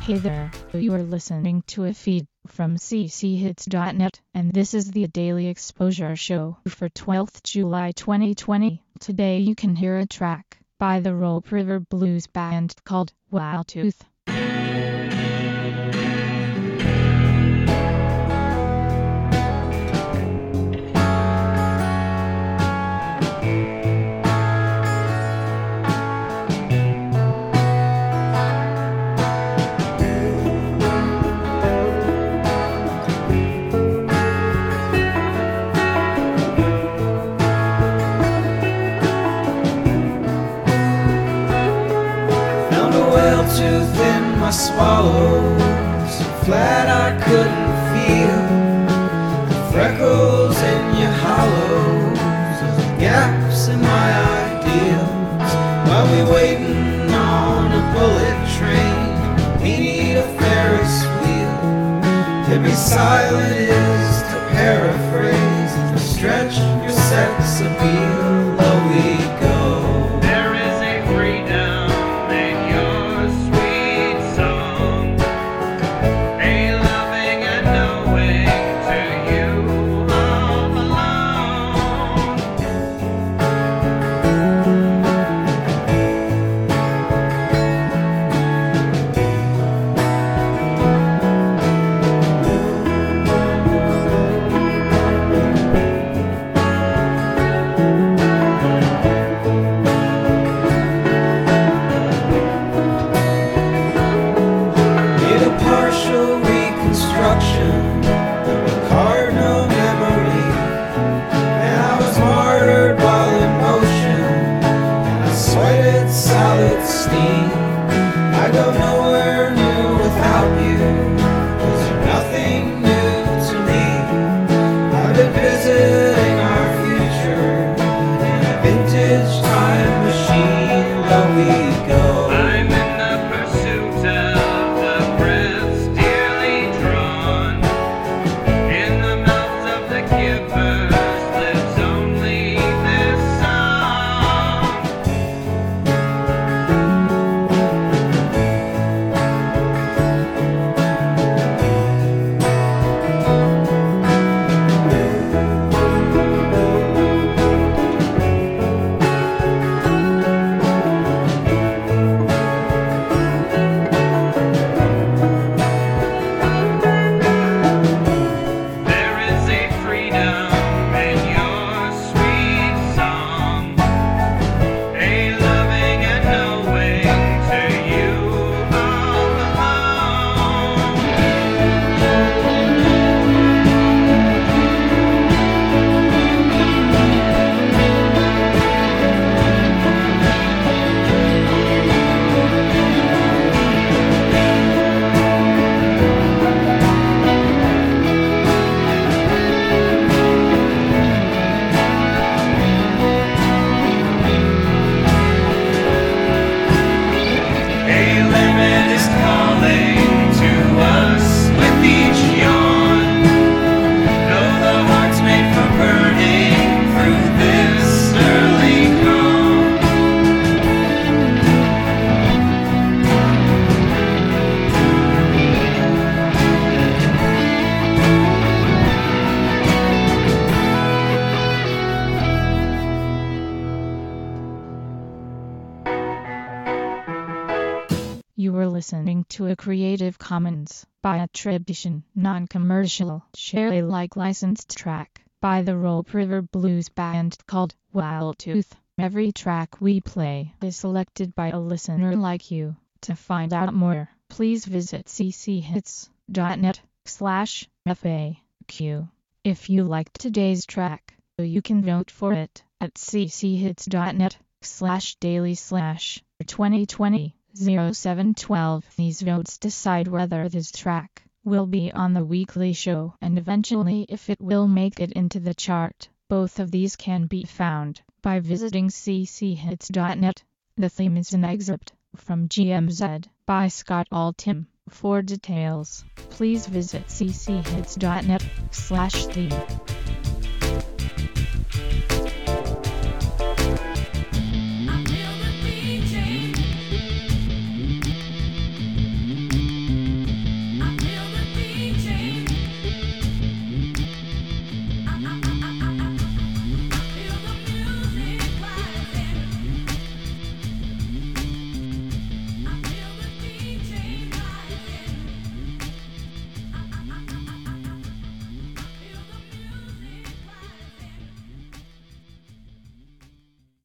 Hey there, you are listening to a feed from cchits.net, and this is the Daily Exposure Show for 12th July 2020. Today you can hear a track by the Rope River Blues Band called Wild Tooth. Tooth in my swallows, so flat I couldn't feel the freckles in your hollows, the gaps in my ideals. While we waiting on a bullet train, we need a Ferris wheel. To be silent is to paraphrase, to stretch your sex appeal. Low we go. I go nowhere new without you, 'cause you're nothing new to me. I've been visiting our future in a vintage time machine. Low we go. I'm in the pursuit of the breaths dearly drawn. In the mouths of the givers lives only this song. You were listening to a Creative Commons by attribution, non-commercial, share Alike licensed track by the Rope River Blues Band called Wild Tooth. Every track we play is selected by a listener like you. To find out more, please visit cchits.net/FAQ. If you liked today's track, you can vote for it at cchits.net/daily/2020. 0712. These votes decide whether this track will be on the weekly show and eventually if it will make it into the chart. Both of these can be found by visiting cchits.net. The theme is an excerpt from GMZ by Scott Altham. For details, please visit cchits.net/theme.